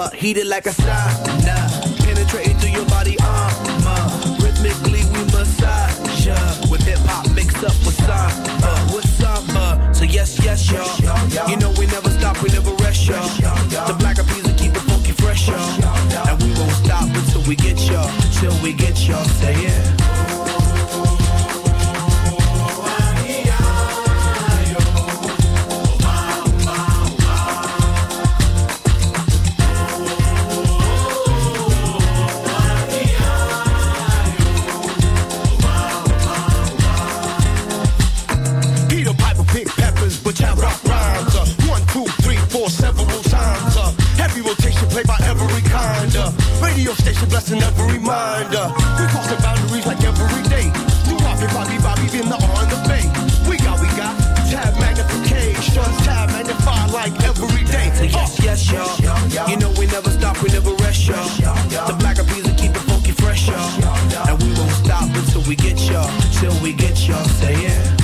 heated like a sauna, penetrating through your body armor. Rhythmically we massage ya, with hip hop mixed up with samba. So yes, yes, y'all. You know we never stop, we never rest, y'all. The Black Eyed Peas will keep it funky fresh, y'all. And we won't stop until we get y'all, till we get y'all. Say yeah. Radio station blessing every reminder. We crossing boundaries like every day. New Bobby, Bobby, in the on the bay. We got tab magnification, tab magnified like every day. So yes, yes, y'all. You know we never stop, we never rest, y'all. The Black Eyed Peas will keep it funky fresh, y'all. And we won't stop until we get y'all, till we get y'all. Say yeah.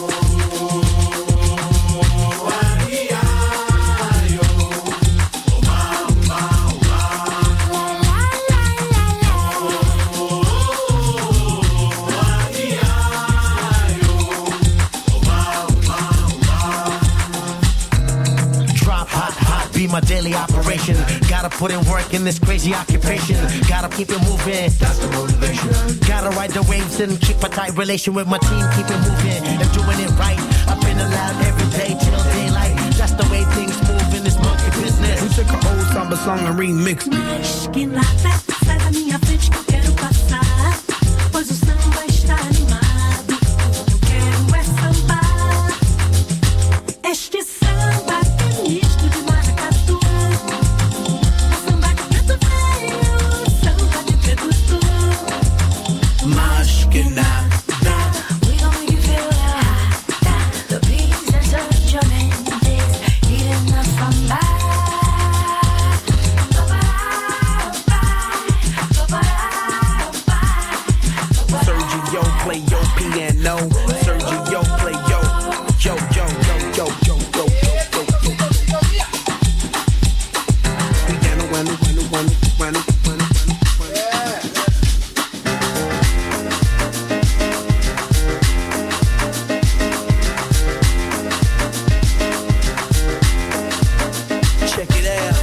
My daily operation. Gotta put in work in this crazy occupation. Gotta keep it moving. That's the motivation. Gotta ride the waves and keep a tight relation with my team. Keep it moving and doing it right. I've been allowed every day till daylight. That's the way things move in this monkey business. We took an old samba song and remixed. Mas que nada sai da minha frente que eu quero passar. Pois o samba está animado. Eu quero é sambar. Este samba é misto de maracatu. É samba de preto velho, samba de preto tu. Mas que nada. We gon' make you feel that. The beats are so tremendous. Eating the samba. Sergio, play your piano. Sergio, play yo, yo, yo, yo, yo, yo, yo, yo, yo. We down to run it. Check it out.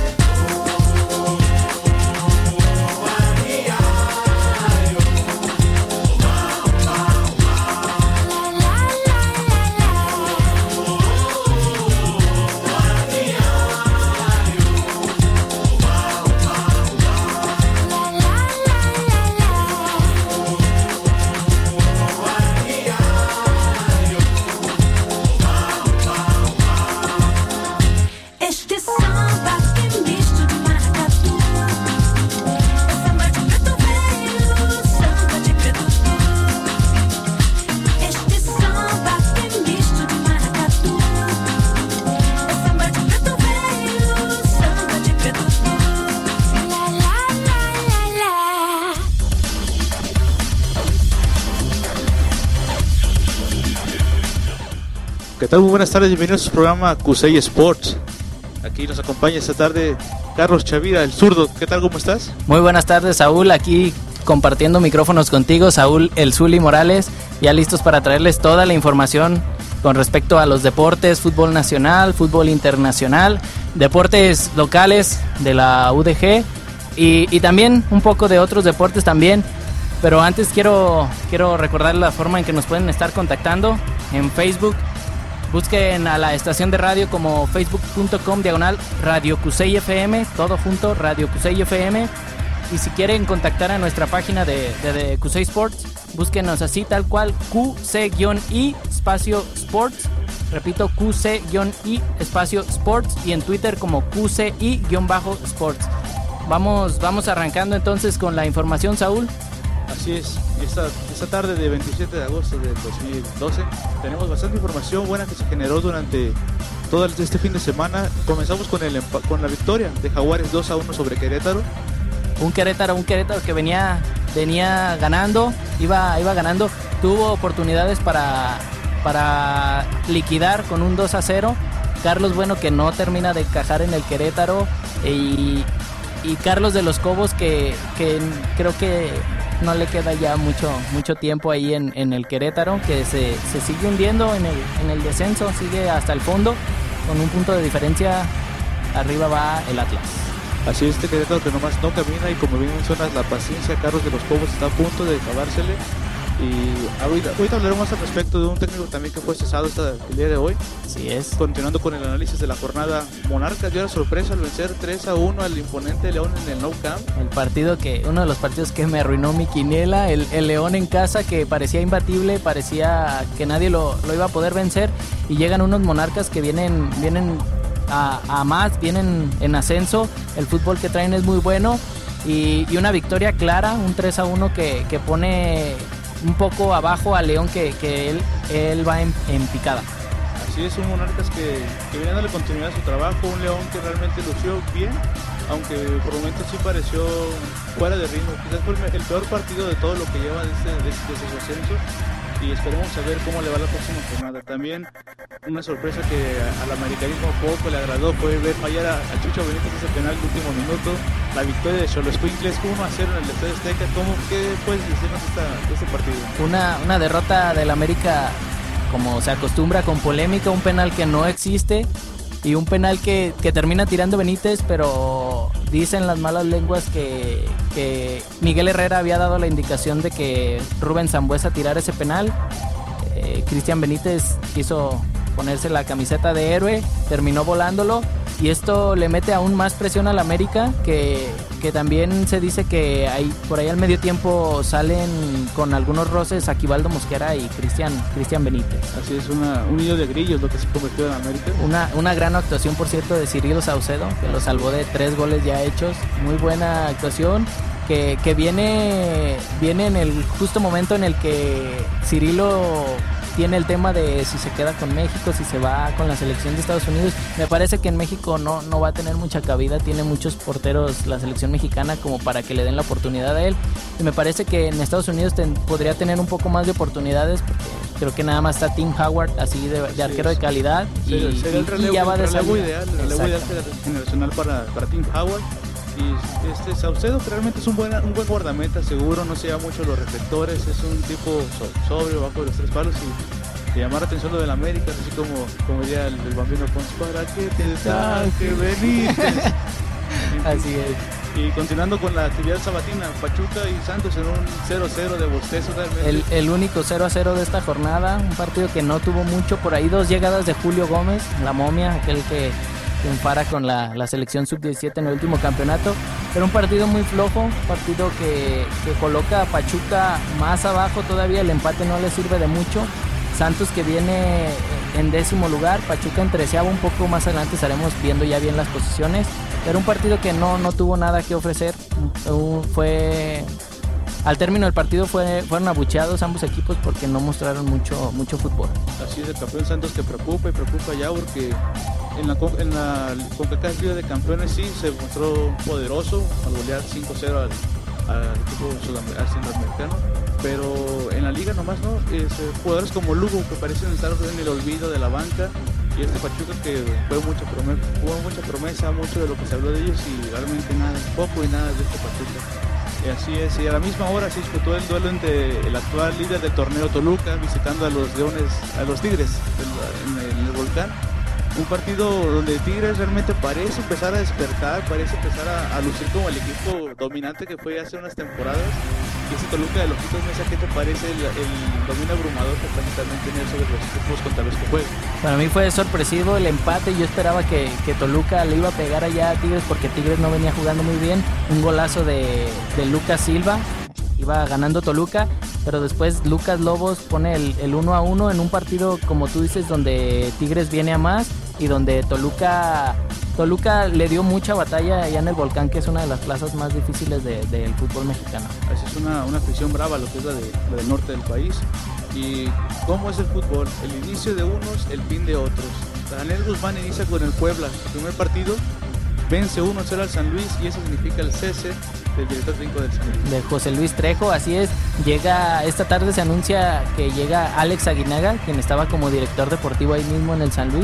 Este samba é misto de maracatu. É samba de preto velho, samba de preto tu. Este samba é misto de maracatu. É samba de preto velho, samba de preto tu. La la la la la. ¿Qué tal? Muy buenas tardes, bienvenidos a su programa Cusey Sports. Aquí nos acompaña esta tarde Carlos Chavira, el zurdo. ¿Qué tal? ¿Cómo estás? Muy buenas tardes, Saúl, aquí compartiendo micrófonos contigo, Saúl El Zuli Morales, ya listos para traerles toda la información con respecto a los deportes, fútbol nacional, fútbol internacional, deportes locales de la UDG y también un poco de otros deportes también. Pero antes quiero recordar la forma en que nos pueden estar contactando en Facebook. Busquen a la estación de radio como facebook.com/Radio Cusey FM, todo junto, Radio Cusey FM. Y si quieren contactar a nuestra página de Cusey Sports, búsquenos así tal cual, QC-I espacio Sports. Repito, QC-I espacio Sports, y en Twitter como QCI-Sports. Vamos arrancando entonces con la información, Saúl. Así es, esta tarde de 27 de agosto del 2012 tenemos bastante información buena que se generó durante todo este fin de semana. Comenzamos con la victoria de Jaguares 2-1 sobre Querétaro. Un Querétaro que venía ganando, iba ganando, tuvo oportunidades para liquidar con un 2-0. Carlos Bueno, que no termina de encajar en el Querétaro, y y Carlos de los Cobos, que creo que no le queda ya mucho tiempo ahí en el Querétaro, que se sigue hundiendo en el descenso, sigue hasta el fondo, con un punto de diferencia, arriba va el Atlas. Así es, este Querétaro que nomás no camina, y como bien mencionas, la paciencia, Carlos de los Cobos está a punto de acabársele. Y ahorita hablaremos al respecto de un técnico también que fue cesado el día de hoy. Así es. Continuando con el análisis de la jornada, Monarcas dio la sorpresa al vencer 3-1 al imponente León en el Nou Camp. Uno de los partidos que me arruinó mi quiniela, el León en casa, que parecía imbatible, parecía que nadie lo iba a poder vencer, y llegan unos Monarcas que vienen a más, vienen en ascenso, el fútbol que traen es muy bueno, y una victoria clara, un 3-1 que pone un poco abajo a León, que él va en picada. Así es, un Monarcas que viene a darle continuidad a su trabajo, un León que realmente lució bien, aunque por momentos sí pareció fuera de ritmo. Quizás fue el peor partido de todo lo que lleva desde su ascenso, y esperemos a ver cómo le va la próxima jornada. También una sorpresa que al americanismo poco le agradó fue ver fallar a Chucho Benítez ese penal de último minuto. La victoria de Xoloitzcuintles 1-0 en el Estadio Azteca. ¿Qué puedes decirnos de este partido? Una derrota del América, como se acostumbra, con polémica, un penal que no existe, y un penal que termina tirando Benítez, pero dicen las malas lenguas que Miguel Herrera había dado la indicación de que Rubén Sambueza tirara ese penal. Cristian Benítez quiso ponerse la camiseta de héroe, terminó volándolo, y esto le mete aún más presión al América, que también se dice que por ahí al medio tiempo salen con algunos roces Aquivaldo Mosquera y Cristian Benítez. Así es, un nido de grillos lo que se convirtió en América. Una gran actuación, por cierto, de Cirilo Saucedo, que lo salvó de 3 goles ya hechos. Muy buena actuación, que viene en el justo momento en el que Cirilo tiene el tema de si se queda con México, si se va con la selección de Estados Unidos. Me parece que en México no va a tener mucha cabida, tiene muchos porteros la selección mexicana como para que le den la oportunidad a él, y me parece que en Estados Unidos podría tener un poco más de oportunidades, porque creo que nada más está Tim Howard así de arquero de calidad, y ya va de relevo ideal generacional para Tim Howard. Y Saucedo que realmente es un buen guardameta, seguro, no se lleva mucho los reflectores, es un tipo sobrio, bajo de los 3 palos, y llamar la atención lo del América, así como diría el Bambino Pons, ¿para qué te saque Benítez? Así es. Y continuando con la actividad sabatina, Pachuca y Santos en un 0-0 de bostezo realmente. El único 0-0 de esta jornada, un partido que no tuvo mucho, por ahí 2 llegadas de Julio Gómez, la momia, aquel que triunfara con la selección sub-17 en el último campeonato, pero un partido muy flojo, un partido que coloca a Pachuca más abajo todavía, el empate no le sirve de mucho. Santos, que viene en 10º lugar, Pachuca en 13º, un poco más adelante estaremos viendo ya bien las posiciones, pero un partido que no tuvo nada que ofrecer. Al término del partido fueron abucheados ambos equipos porque no mostraron mucho fútbol. Así es, el campeón Santos que preocupa ya, porque en la CONCACAF Liga de Campeones sí se mostró poderoso al golear 5-0 al equipo centroamericano, pero en la liga nomás no, jugadores como Lugo que parecen estar en el olvido de la banca, y este Pachuca que fue mucha promesa, mucho de lo que se habló de ellos, y realmente nada, poco y nada de este Pachuca. Y así es, y a la misma hora se disputó el duelo entre el actual líder del torneo Toluca visitando a los Tigres en el Volcán. Un partido donde Tigres realmente parece empezar a despertar, parece empezar a lucir como el equipo dominante que fue hace unas temporadas. Y ese Toluca de Lojitos Mesa, ¿qué te parece el dominio abrumador que prácticamente tiene sobre los equipos contra los que juegan? Para mí fue sorpresivo el empate. Yo esperaba que Toluca le iba a pegar allá a Tigres porque Tigres no venía jugando muy bien. Un golazo de Lucas Silva, iba ganando Toluca, pero después Lucas Lobos pone el 1-1 en un partido, como tú dices, donde Tigres viene a más y donde Toluca le dio mucha batalla allá en el Volcán, que es una de las plazas más difíciles del fútbol mexicano. Así es, una afición brava, lo que es la del norte del país. Y cómo es el fútbol, el inicio de unos, el fin de otros. Daniel Guzmán inicia con el Puebla, el primer partido, vence 1-0 al San Luis, y eso significa el cese del director técnico del San Luis. De José Luis Trejo, así es. Esta tarde se anuncia que llega Alex Aguinaga, quien estaba como director deportivo ahí mismo en el San Luis,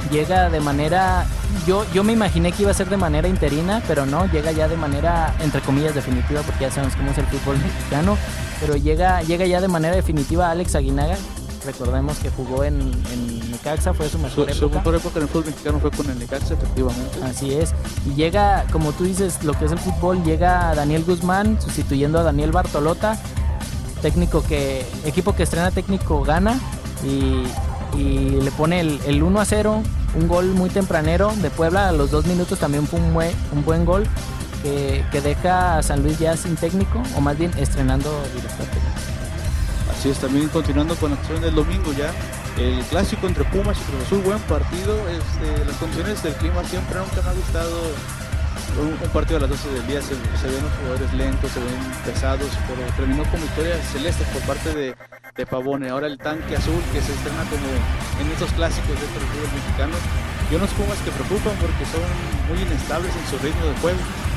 llega de manera, yo me imaginé que iba a ser de manera interina, pero no, llega ya de manera, entre comillas, definitiva, porque ya sabemos cómo es el fútbol mexicano, pero llega ya de manera definitiva Alex Aguinaga. Recordemos que jugó en Necaxa, fue su mejor época. Su mejor época en el fútbol mexicano fue con el Necaxa, efectivamente. Así es, y llega, como tú dices, lo que es el fútbol, llega Daniel Guzmán sustituyendo a Daniel Bartolota, equipo que estrena, técnico gana, y le pone el 1-0, un gol muy tempranero de Puebla. A los 2 minutos también fue un buen gol que deja a San Luis ya sin técnico, o más bien estrenando director técnico. Así es, también continuando con la acción del domingo ya, el clásico entre Pumas y Cruz Azul, buen partido. Las condiciones del clima siempre nunca me ha gustado. Un partido a las 12 del día, se ven los jugadores lentos, se ven pesados, pero terminó con victoria celeste por parte de Pavone. Ahora el tanque azul que se estrena como en estos clásicos dentro del fútbol mexicano, y unos Pumas que preocupan porque son muy inestables en su ritmo de juego.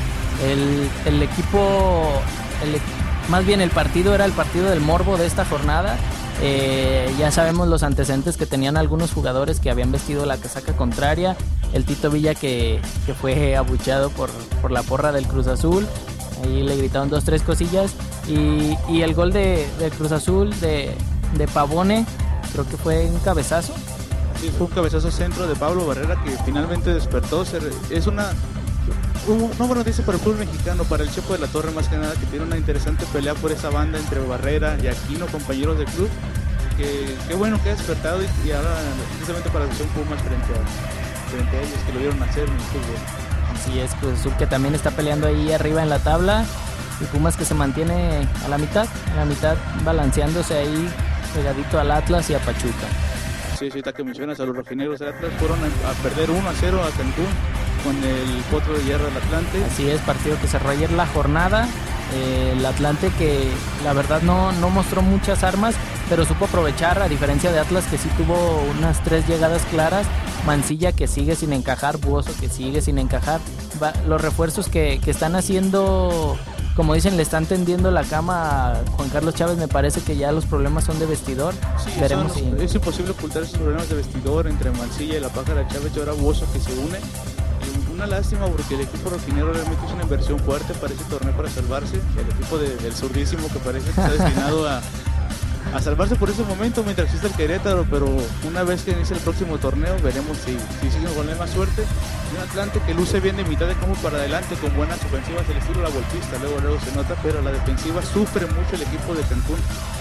El equipo, más bien el partido era el partido del morbo de esta jornada. Ya sabemos los antecedentes que tenían algunos jugadores que habían vestido la casaca contraria. El Tito Villa que fue abucheado por la porra del Cruz Azul. Ahí le gritaron 2-3 cosillas. Y el gol de Cruz Azul de Pavone, creo que fue un cabezazo. Sí, fue un cabezazo centro de Pablo Barrera que finalmente despertó. Es una buena noticia para el fútbol mexicano, para el Chepo de la Torre más que nada, que tiene una interesante pelea por esa banda entre Barrera y Aquino, compañeros de club. Qué bueno que ha despertado y ahora precisamente para la selección Pumas frente a ellos que lo vieron hacer en el fútbol. Así es, Cruz Azul que también está peleando ahí arriba en la tabla, y Pumas que se mantiene a la mitad balanceándose ahí pegadito al Atlas y a Pachuca. Sí, ahorita que mencionas a los rojinegros del Atlas, fueron a perder 1-0 a Cancún con el Potro de Hierro del Atlante. Así es, partido que cerró ayer la jornada. El Atlante que la verdad no mostró muchas armas, pero supo aprovechar, a diferencia de Atlas que sí tuvo unas 3 llegadas claras. Mancilla que sigue sin encajar, Buoso que sigue sin encajar. Los refuerzos que están haciendo, como dicen, le están tendiendo la cama a Juan Carlos Chávez. Me parece que ya los problemas son de vestidor. Sí, veremos es imposible ocultar esos problemas de vestidor entre Mancilla y la Pájara Chávez y ahora Buoso que se une. Una lástima porque el equipo rojinegro realmente es una inversión fuerte para ese torneo, para salvarse. El equipo del surdísimo que parece que está destinado a salvarse por ese momento mientras existe el Querétaro, pero una vez que inicie el próximo torneo veremos si siguen con la más suerte. Un Atlante que luce bien de mitad de campo para adelante con buenas ofensivas del estilo la golpista, luego se nota, pero la defensiva sufre mucho el equipo de Cancún.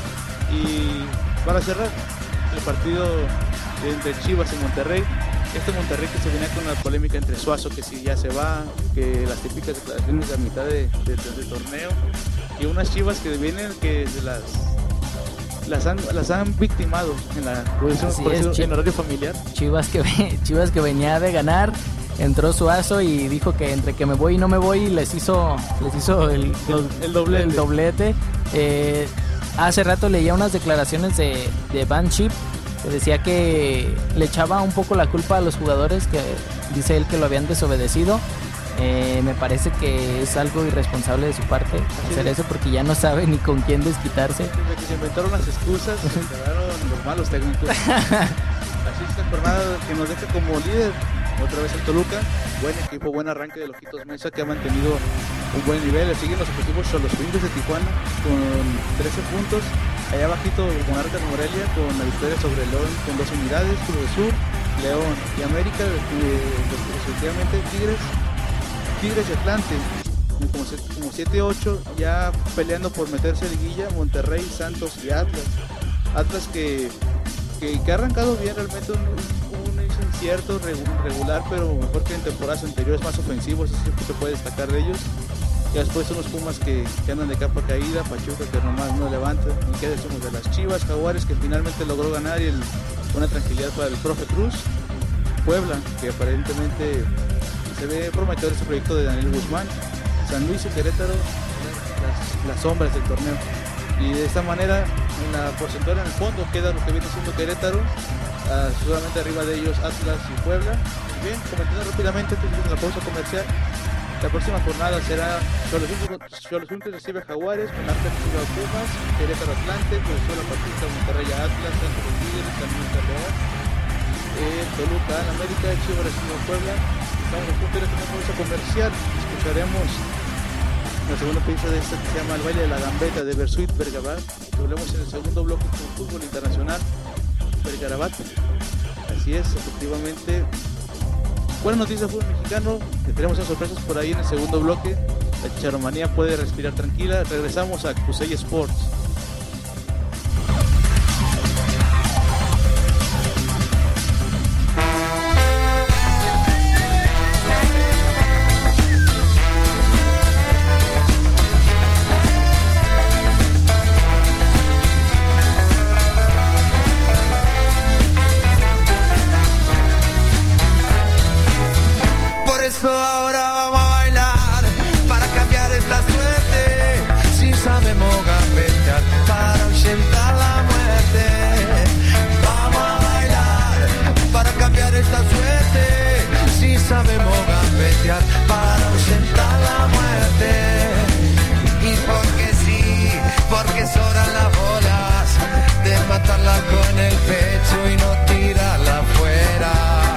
Y para cerrar el partido entre Chivas y Monterrey, Monterrey que se venía con la polémica entre Suazo, que si ya se va, que las típicas declaraciones a mitad de torneo, y unas Chivas que vienen que las han victimado en en horario familiar. Chivas que venía de ganar, entró Suazo y dijo que entre que me voy y no me voy les hizo el doblete. Hace rato leía unas declaraciones de Van Schip, que decía que le echaba un poco la culpa a los jugadores, que dice él que lo habían desobedecido. Me parece que es algo irresponsable de su parte hacer eso, porque ya no sabe ni con quién desquitarse. Desde que se inventaron las excusas, se quedaron los malos técnicos. Así es esta jornada que nos deja como líder otra vez el Toluca. Buen equipo, buen arranque de Ojitos Mesa, que ha mantenido un buen nivel. Le siguen los objetivos a los Indios de Tijuana con 13 puntos. Allá abajito Monarcas Morelia con la victoria sobre León con 2 unidades, Cruz Azul, León y América, respectivamente Tigres y Atlante como 7-8, ya peleando por meterse a liguilla, Monterrey, Santos y Atlas que ha arrancado bien, realmente un inicio incierto, regular, pero mejor que en temporadas anteriores, más ofensivos, eso se puede destacar de ellos. Y después son los Pumas que andan de capa caída, Pachuca que nomás no levanta, y qué decimos de las Chivas, Jaguares que finalmente logró ganar y una tranquilidad para el profe Cruz, Puebla que aparentemente se ve prometedor este proyecto de Daniel Guzmán, San Luis y Querétaro las sombras del torneo, y de esta manera en la porcentual en el fondo queda lo que viene siendo Querétaro, solamente arriba de ellos Atlas y Puebla. Bien, comentando rápidamente antes de la pausa comercial, la próxima jornada será Xolos recibe a Jaguares, Monarcas recibe a Pumas, Querétaro Atlante, Cruz Azul a Pachuca, Monterrey a Atlas, Santos Tigres, San Luis a León, Toluca al América, Chivas recibe a Puebla. Estamos a punto de ir a una pausa comercial. Escucharemos la segunda pieza de esta que se llama El baile de la gambeta de Bersuit Vergarabat. Volvemos en el segundo bloque con fútbol internacional. Vergarabat. Así es, efectivamente. Buena noticia fútbol mexicano. Tenemos esas sorpresas por ahí en el segundo bloque. La chicharromanía puede respirar tranquila. Regresamos a Cusey Sports. Ahora vamos a bailar para cambiar esta suerte. Si sabemos gambetear para ahuyentar la muerte. Vamos a bailar para cambiar esta suerte. Si sabemos gambetear para ahuyentar la muerte. Y porque sí, porque sobran las bolas de matarla con el pecho y no tirarla afuera.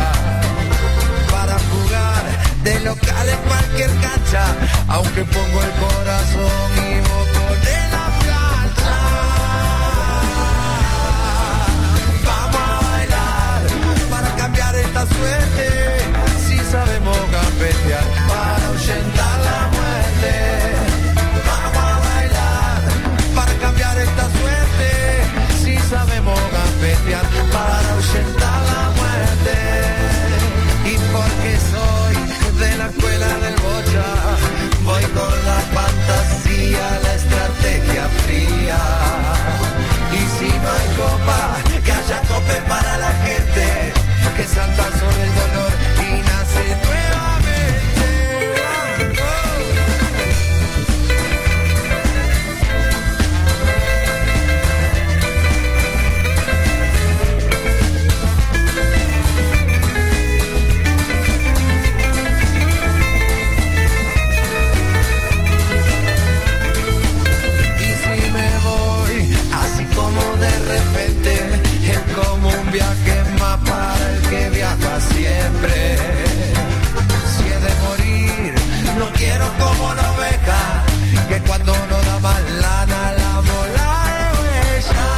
De local en cualquier cancha, aunque pongo el corazón y voto de la plancha. Vamos a bailar para cambiar esta suerte. Si sabemos gambetear para ahuyentar la muerte. Vamos a bailar para cambiar esta suerte. Si sabemos gambetear para ahuyentar la muerte. Y porque soy de la escuela del bocha, voy con la fantasía, la estrategia fría. Y si no hay copa, que haya cope para la gente que salta sobre el dolor y nace nuevamente. Un viaje más para el que viaja siempre. Si he de morir, no quiero como la oveja, que cuando no da más lana la mola de huella.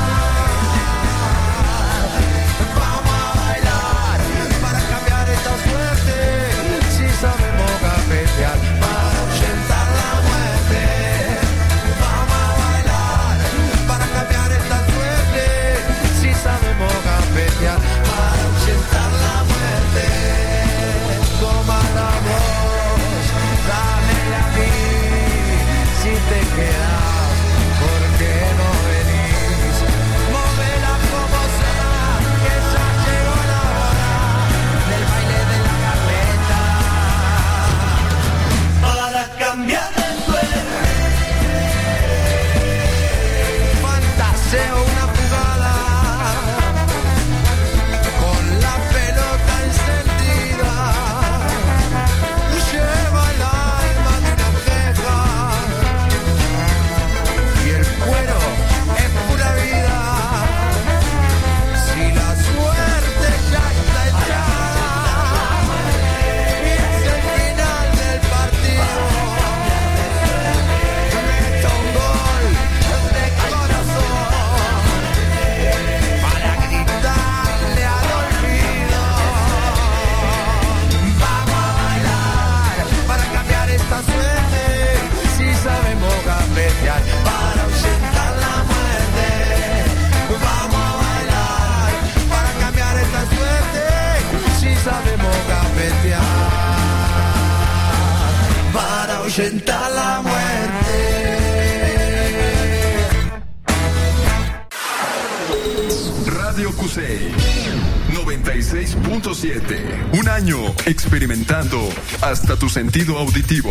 Vamos a bailar para cambiar esta suerte. Si sabemos gambetear para ahuyentar la muerte. Vamos a bailar para cambiar esta suerte. Si sabemos gambetear para ahuyentar la muerte. Toma la voz, dámela a mí. Si te quedas, ¿por qué no venís? Móvela como sea, que ya llegó la hora del baile de la gambeta. Para cambiar de suerte. Fantaseo una jugada con la pelota encendida. Lleva el alma de una queja y el cuero es pura vida. Si la suerte ya está echada y es el final del partido, meto un gol de corazón para gritarle al olvido. Vamos a bailar para cambiar esta suerte. Si sabemos gambetear para ahuyentar la muerte. Vamos a bailar para cambiar esta suerte. Si sabemos gambetear para ahuyentar la muerte. Radio Cusey 96.7. Un año experimentando hasta tu sentido auditivo.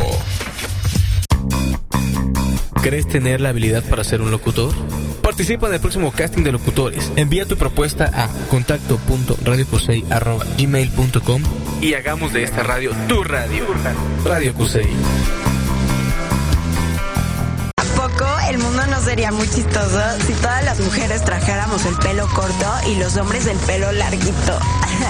¿Querés tener la habilidad para ser un locutor? Participa en el próximo casting de locutores. Envía tu propuesta a contacto.radiocusey@gmail.com y hagamos de esta radio tu radio. Radio Cusey. ¿A poco el mundo nos sería muy chistoso si todas las mujeres trajéramos el pelo corto y los hombres el pelo larguito.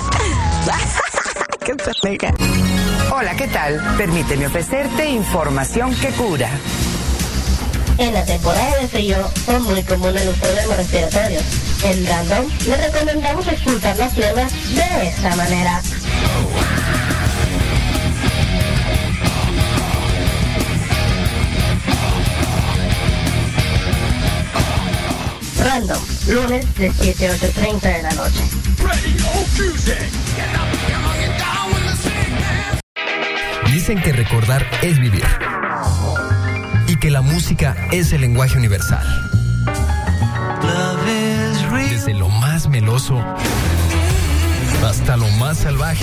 ¡Qué pendeja! Hola, ¿qué tal? Permíteme ofrecerte información que cura. En la temporada de frío son muy comunes los problemas respiratorios. En Random le recomendamos expulsar las piernas de esta manera. Random, lunes de 7 a 8:30 de la noche. Dicen que recordar es vivir y que la música es el lenguaje universal. Desde lo más meloso hasta lo más salvaje.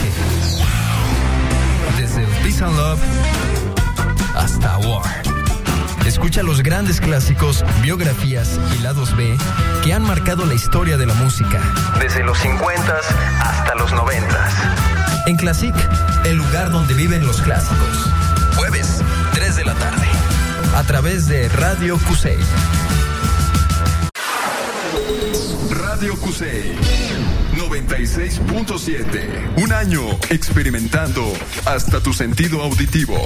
Desde el Peace and Love hasta War. Escucha los grandes clásicos, biografías y lados B que han marcado la historia de la música. Desde los 50s hasta los 90s. En Classic, el lugar donde viven los clásicos. Jueves, 3 de la tarde. A través de Radio Cusey. Radio Cusey 96.7. Un año experimentando hasta tu sentido auditivo.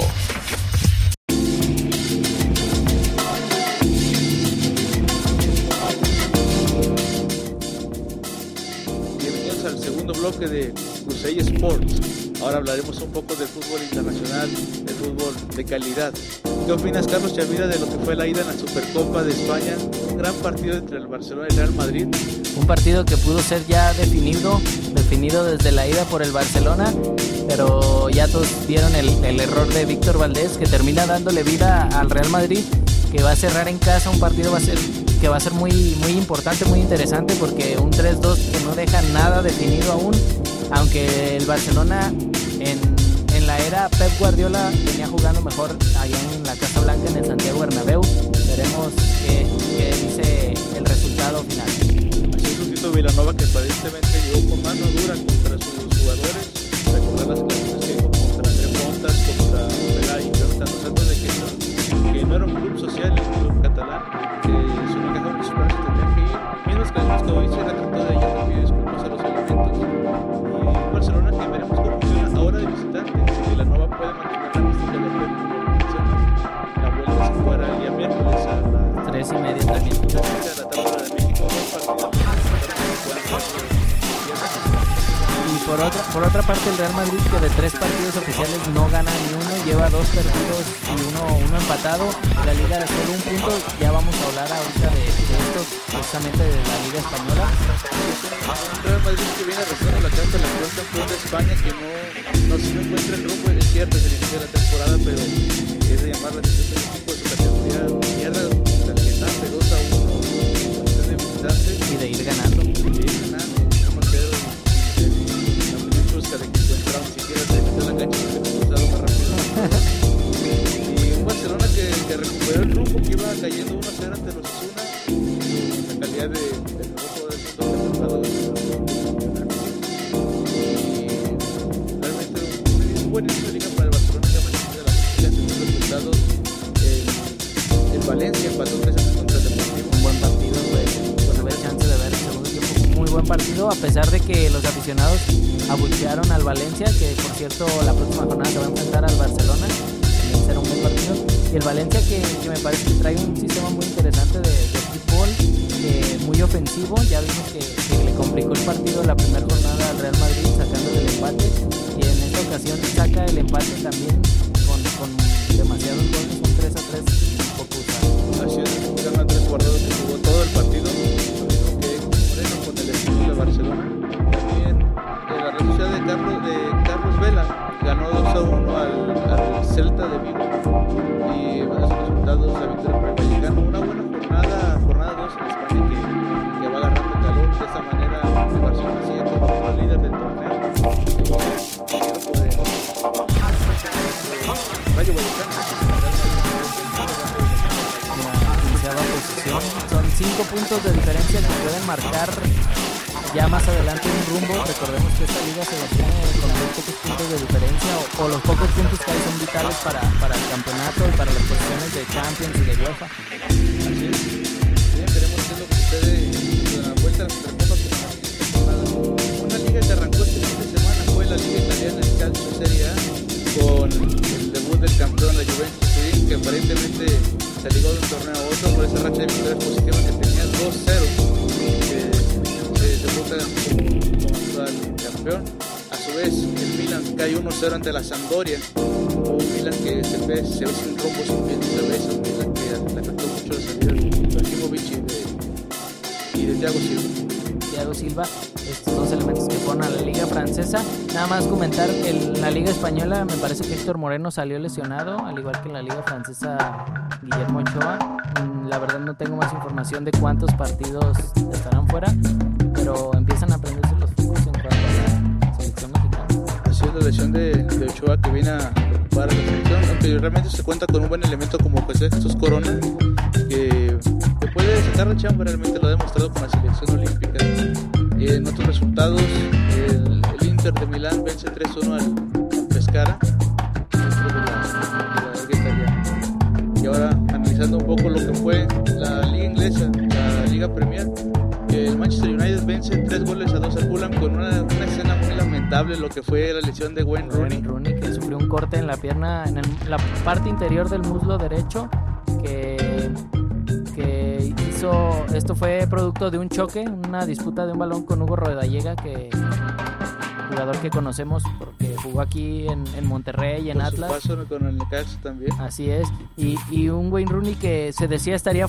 Bienvenidos al segundo bloque de Cusey Sports. Ahora hablaremos un poco del fútbol internacional, del fútbol de calidad. ¿Qué opinas, Carlos Chavira, de lo que fue la ida en la Supercopa de España? Un gran partido entre el Barcelona y el Real Madrid. Un partido que pudo ser ya definido desde la ida por el Barcelona, pero ya todos vieron el error de Víctor Valdés, que termina dándole vida al Real Madrid, que va a cerrar en casa un partido que va a ser muy, muy importante, muy interesante, porque un 3-2 que no deja nada definido aún, aunque el Barcelona en la era Pep Guardiola venía jugando mejor allá en la Casa Blanca, en el Santiago Bernabéu. Veremos qué dice el resultado final. Así es, un Tito Vilanova que aparentemente llegó con mano dura contra sus jugadores. Recordar las clases que dijo contra André Pontas, contra Pelay, pero están tratando de que no era un club social, el club catalán, que si no dejaban sus planes tendrían que ir. Mismas clases que hoy se retrató de ellos, que disculpas a los elementos. Y Barcelona, que veremos cómo funciona ahora de visitante. Si Vilanova puede mantener la mística de Pep, la vuelta se jugará el día miércoles a las 3:30 también. de la tabla de México, dos partidos. Y por otra parte, el Real Madrid, que de 3 partidos oficiales no gana ni uno, lleva 2 perdidos y uno empatado. La Liga de solo un punto. Ya vamos a hablar ahorita de esto, precisamente de la Liga Española. Un Real Madrid que viene arrastrando la carta, la actual campeón de España, que no se encuentra el rumbo. Es cierto, es el inicio de la temporada, pero es de llamar la atención del equipo de su categoría. Mierda, la Getafe 2-1, de visitante. Y de ir ganando. Como Pedro y la opinión chusca de que encontraron ni siquiera se metió en la cancha y se cruzado más rápido. Y un Barcelona que recuperó el rumbo, que iba cayendo 1-0 ante los Osasuna. La calidad del nuevo jugador del mundo y realmente un buen inicio de liga para el Barcelona, que ha mantenido la música en sus resultados. El Valencia empató 3-0 contra el Deportivo. Un buen partido, pues haber chance de ver el segundo tiempo. Muy buen partido, a pesar de que los aficionados abuchearon al Valencia, que por cierto la próxima jornada se va a enfrentar al Barcelona. También será un buen partido. Y el Valencia que me parece que trae un sistema muy interesante de fútbol, muy ofensivo. Ya vimos que le complicó el partido la primera jornada al Real Madrid sacándole el empate, y en esta ocasión saca el empate también con demasiados goles, un 3-3 un poco usado. Así es, gana 3 guardados, que jugó todo el partido, lo mismo que Moreno con el equipo de Barcelona. También la red social de Carlos Vela ganó 2-1 al Celta de Vigo, y esos resultados, la victoria para el Vallecano. Una buena jornada 2 en España, que va agarrando calor. De esta manera el Barcelona sigue como líder del torneo, seguido por el Rayo Vallecano. Posición. Son 5 puntos de diferencia que pueden marcar ya más adelante un rumbo. Recordemos que esta liga se define con muy pocos puntos de diferencia, o los pocos puntos que hay son vitales para el campeonato y para las posiciones de Champions y de UEFA. Así es. sucede en la vuelta a la Supercopa. Una liga que arrancó este fin de semana fue la liga italiana, el Calcio Serie A, con el debut del campeón, la Juventus Turín, que aparentemente se ligó de un torneo a otro por esa racha de victorias positivas que tenía 2-0, que se debuta como actual campeón. A su vez, el Milan cae 1-0 ante la Sampdoria, un Milan que se ve sin rumbo, sin pies ni cabeza, un Milan que le afectó mucho la salida de Ibrahimovic y de Thiago Silva. Estos dos elementos que fueron a la liga francesa. Nada más comentar que en la liga española me parece que Héctor Moreno salió lesionado, al igual que en la liga francesa Guillermo Ochoa. La verdad no tengo más información de cuántos partidos estarán fuera, pero empiezan a prenderse los focos en cuanto a la selección mexicana. Así es la lesión de Ochoa que viene a preocupar a la selección, aunque realmente se cuenta con un buen elemento como José Jesús Corona, que puede sacar la chamba, realmente lo ha demostrado con la selección olímpica. En otros resultados, el Inter de Milán vence 3-1 al Pescara dentro de la liga italiana. Y ahora, analizando un poco lo que fue la liga inglesa, la liga Premier, el Manchester United vence 3-2 al Fulham con una escena muy lamentable, lo que fue la lesión de Wayne Rooney, que sufrió un corte en la pierna, en la parte interior del muslo derecho, que hizo. Esto fue producto de un choque, una disputa de un balón con Hugo Rodallega, jugador que conocemos porque jugó aquí en Monterrey y en Atlas. Por su paso con el Necaxa también. Así es, y un Wayne Rooney que se decía estaría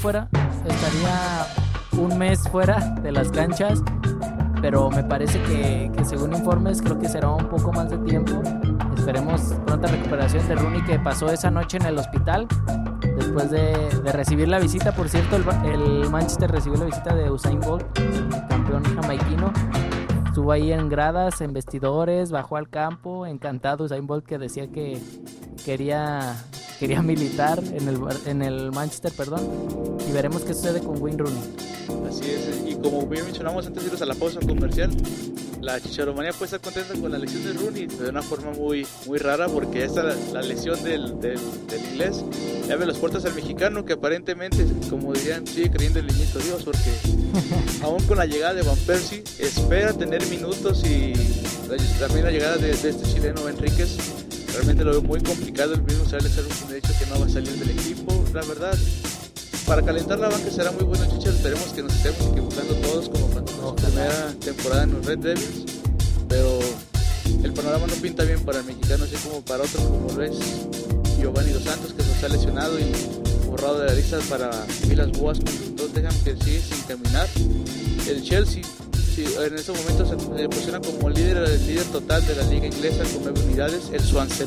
un mes fuera de las canchas, pero me parece que según informes creo que será un poco más de tiempo. Esperemos pronta recuperación de Rooney, que pasó esa noche en el hospital después de recibir la visita. Por cierto, el Manchester recibió la visita de Usain Bolt, el campeón jamaiquino. Estuvo ahí en gradas, en vestidores, bajó al campo, encantado Usain Bolt, que decía que quería militar en el Manchester, y veremos qué sucede con Wayne Rooney. Así es, y como bien mencionamos antes de irnos a la pausa comercial, la Chicharomanía puede estar contenta con la lesión de Rooney de una forma muy, muy rara, porque esta la lesión del inglés le abre las puertas al mexicano, que aparentemente, como dirían, sigue creyendo el niñito Dios, porque aún con la llegada de Van Persie espera tener minutos, y también la llegada de este chileno Enríquez. Realmente lo veo muy complicado. El mismo Charles ha dicho que no va a salir del equipo. La verdad, para calentar la banca será muy bueno, Chicharo. Esperemos que nos estemos equivocando todos, como cuando fue la primera temporada en los Red Devils. Pero el panorama no pinta bien para el mexicano, así como para otros, como lo es Giovanni Dos Santos, que nos ha lesionado y borrado de la lista para Vilas Boas con Tottenham, que sigue sin terminar. El Chelsea, en estos momentos se posiciona como líder total de la liga inglesa con 9 unidades. El Swansea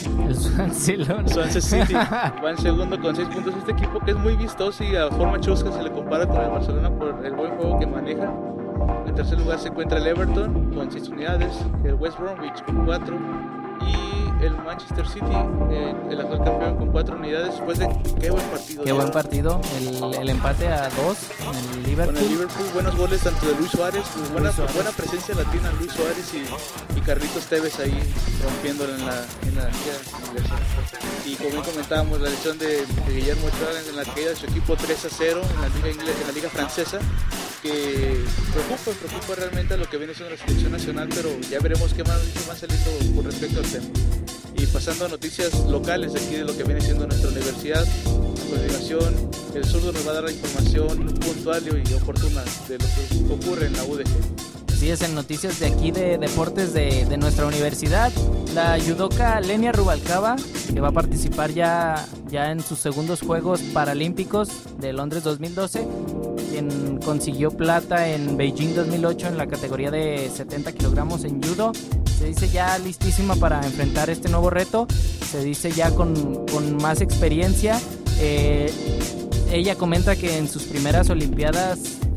City va en segundo con 6 puntos. Este equipo que es muy vistoso y a forma chusca se le compara con el Barcelona por el buen juego que maneja. En tercer lugar se encuentra el Everton con 6 unidades, el West Bromwich con 4 y el Manchester City, el actual campeón, con 4 unidades. Después de qué buen partido, el empate a 2 en el Liverpool. Con el Liverpool, buenos goles tanto de Luis Suárez, buena presencia latina, Luis Suárez y Carlitos Tevez ahí rompiéndolo en la liga inglesa. Y como bien comentábamos, la lesión de Guillermo Ochoa en la caída de su equipo 3-0 en la liga francesa, que preocupa realmente a lo que viene siendo la selección nacional, pero ya veremos qué más saliendo con respecto al tema. Y pasando a noticias locales aquí de lo que viene siendo nuestra universidad, a continuación el zurdo nos va a dar la información puntual y oportuna de lo que ocurre en la UDG. Así es, en noticias de aquí de deportes de nuestra universidad, la judoka Lenia Rubalcaba, que va a participar ya en sus segundos Juegos Paralímpicos de Londres 2012, quien consiguió plata en Beijing 2008 en la categoría de 70 kilogramos en judo. Se dice ya listísima para enfrentar este nuevo reto, se dice ya con más experiencia. Ella comenta que en sus primeras Olimpiadas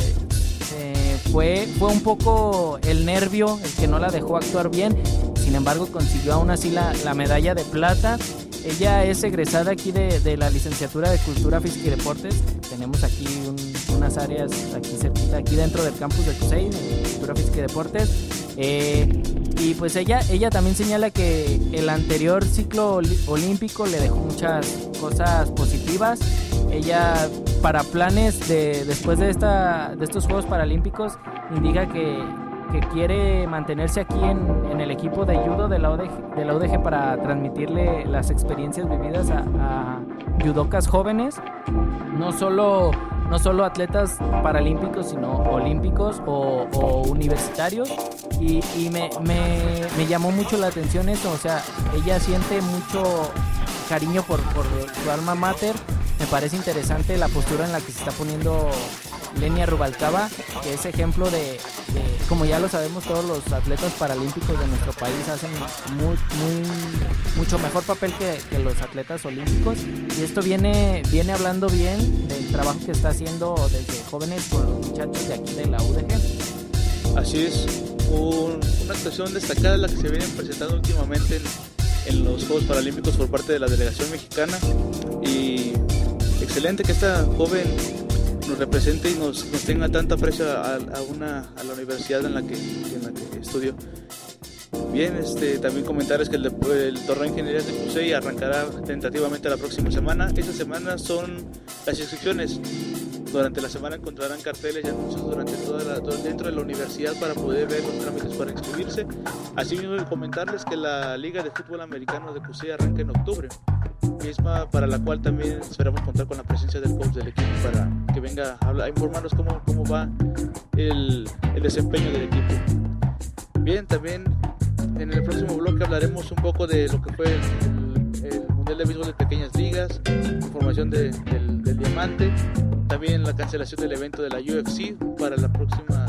fue un poco el nervio el que no la dejó actuar bien, sin embargo consiguió aún así la medalla de plata. Ella es egresada aquí de la licenciatura de Cultura Física y Deportes. Tenemos aquí unas áreas aquí cerquita, aquí dentro del campus de CUSEI, de Cultura Física y Deportes. Y pues ella también señala que el anterior ciclo olímpico le dejó muchas cosas positivas. Ella, para planes después de estos Juegos Paralímpicos, indica que quiere mantenerse aquí en el equipo de judo de la UDG para transmitirle las experiencias vividas a judocas jóvenes, no solo atletas paralímpicos, sino olímpicos o universitarios. Y me llamó mucho la atención eso, o sea, ella siente mucho cariño por su alma mater. Me parece interesante la postura en la que se está poniendo Lenia Rubalcaba, que es ejemplo de como ya lo sabemos, todos los atletas paralímpicos de nuestro país hacen mucho mejor papel que los atletas olímpicos, y esto viene hablando bien del trabajo que está haciendo desde jóvenes con los muchachos de aquí de la UDG. Así es, una actuación destacada la que se viene presentando últimamente en los Juegos Paralímpicos por parte de la delegación mexicana, y excelente que esta joven nos represente y nos tenga tanta aprecio a la universidad en la que estudió. Bien, también comentarles que el torneo de Ingenierías de CUSEI arrancará tentativamente la próxima semana. Esta semana son las inscripciones. Durante la semana encontrarán carteles y anuncios dentro de la universidad para poder ver los trámites para inscribirse. Asimismo, comentarles que la Liga de Fútbol Americano de CUSEI arranca en octubre, misma para la cual también esperamos contar con la presencia del coach del equipo para que venga a informarnos cómo va el desempeño del equipo. Bien, también en el próximo bloque hablaremos un poco de lo que fue el Mundial de Béisbol de Pequeñas Ligas, información del Diamante, también la cancelación del evento de la UFC para el próximo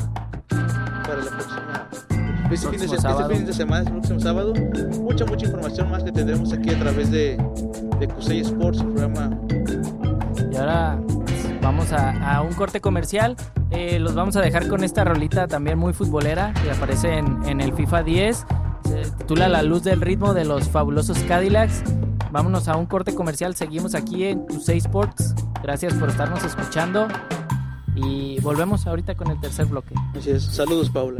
sábado. Mucha información más que tendremos aquí a través de CUSEI Sports, el programa. Y ahora vamos a un corte comercial. Los vamos a dejar con esta rolita también muy futbolera que aparece en el FIFA 10. Se titula La Luz del Ritmo de los Fabulosos Cadillacs. Vámonos a un corte comercial. Seguimos aquí en CUSEI Sports. Gracias por estarnos escuchando y volvemos ahorita con el tercer bloque. Así es. Saludos, Paula.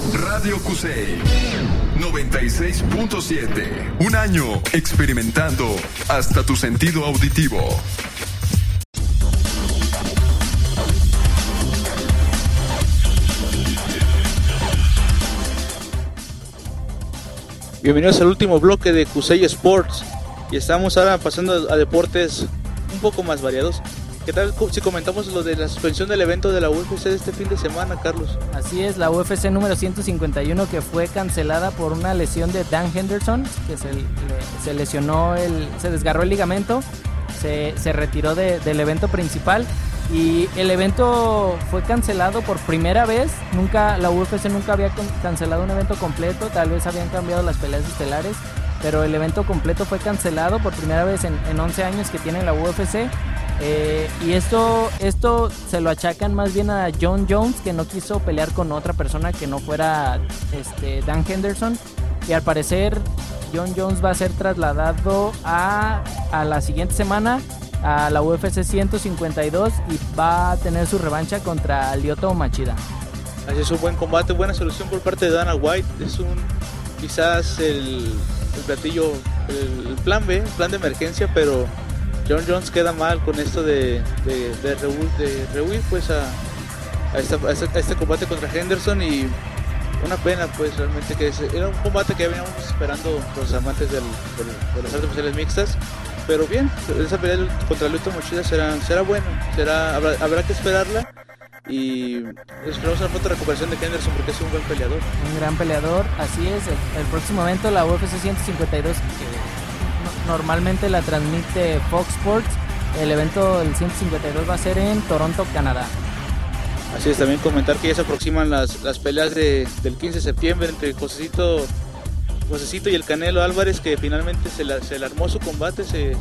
Radio Cusey 96.7. Un año experimentando hasta tu sentido auditivo. Bienvenidos al último bloque de Cusey Sports. Y estamos ahora pasando a deportes un poco más variados. ¿Qué tal si comentamos lo de la suspensión del evento de la UFC de este fin de semana, Carlos? Así es, la UFC número 151 que fue cancelada por una lesión de Dan Henderson, que se lesionó, se desgarró el ligamento, se retiró del evento principal y el evento fue cancelado por primera vez. La UFC nunca había cancelado un evento completo, tal vez habían cambiado las peleas estelares, pero el evento completo fue cancelado por primera vez en 11 años que tiene la UFC. Y esto se lo achacan más bien a Jon Jones, que no quiso pelear con otra persona que no fuera Dan Henderson, y al parecer Jon Jones va a ser trasladado a la siguiente semana a la UFC 152 y va a tener su revancha contra Lyoto Machida. Así es, un buen combate, buena solución por parte de Dana White. Es quizás el platillo, el plan B, el plan de emergencia, pero Jon Jones queda mal con esto de rehuir pues a este combate contra Henderson, y una pena pues realmente que era un combate que veníamos esperando los amantes de las artes marciales mixtas, pero bien, esa pelea contra Lyoto Machida será buena, habrá que esperarla, y esperamos una pronta recuperación de Henderson porque es un buen peleador. Un gran peleador, así es. El próximo evento, la UFC 152, que normalmente la transmite Fox Sports, el evento del 152 va a ser en Toronto, Canadá. Así es, también comentar que ya se aproximan las peleas del 15 de septiembre entre Josecito y el Canelo Álvarez, que finalmente se le armó su combate, se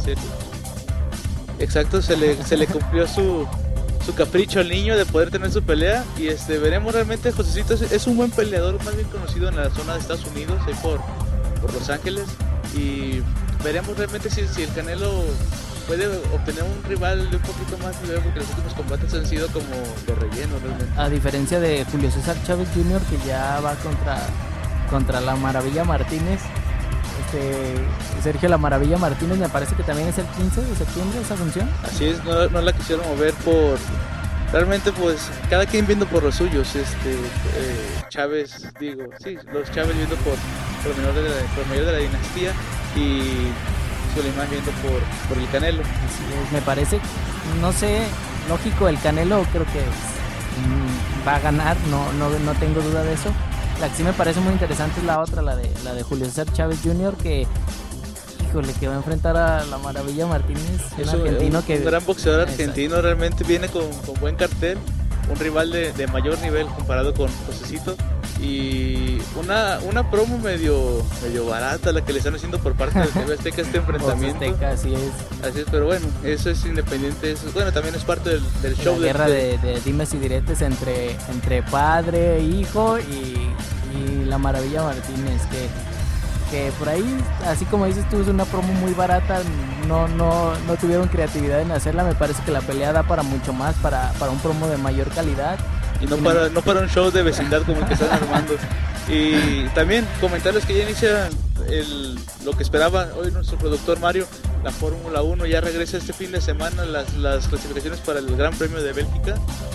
le cumplió su capricho al niño de poder tener su pelea, y veremos realmente. Josecito es un buen peleador, más bien conocido en la zona de Estados Unidos, ahí por Los Ángeles, y veremos realmente si el Canelo puede obtener un rival de un poquito más nivel, porque los últimos combates han sido como de relleno realmente. A diferencia de Julio César Chávez Jr., que ya va contra la Maravilla Martínez. Sergio La Maravilla Martínez, me parece que también es el 15 de septiembre esa función. Así es, no la quisieron mover por... Realmente pues cada quien viendo por los suyos, Chávez, los Chávez viendo por el mayor de la dinastía, y Suleiman viendo por el Canelo. Así es, me parece, no sé, lógico, el Canelo creo que va a ganar, no tengo duda de eso. La que sí me parece muy interesante es la otra, la de Julio César Chávez Jr., que va a enfrentar a La Maravilla Martínez, un argentino un gran boxeador argentino, realmente viene con buen cartel, un rival de mayor nivel comparado con Josecito, y una promo medio barata la que le están haciendo por parte de TV Azteca este enfrentamiento. Azteca, así es, pero bueno, eso es independiente, también es parte del show. La guerra de dimes y diretes entre padre, hijo y La Maravilla Martínez, que por ahí, así como dices tú, es una promo muy barata, no tuvieron creatividad en hacerla. Me parece que la pelea da para mucho más, para un promo de mayor calidad. Y no para un show de vecindad como el que están armando. Y también comentarles que ya inicia lo que esperaba hoy nuestro productor Mario, la Fórmula 1. Ya regresa este fin de semana las clasificaciones para el Gran Premio de Bélgica.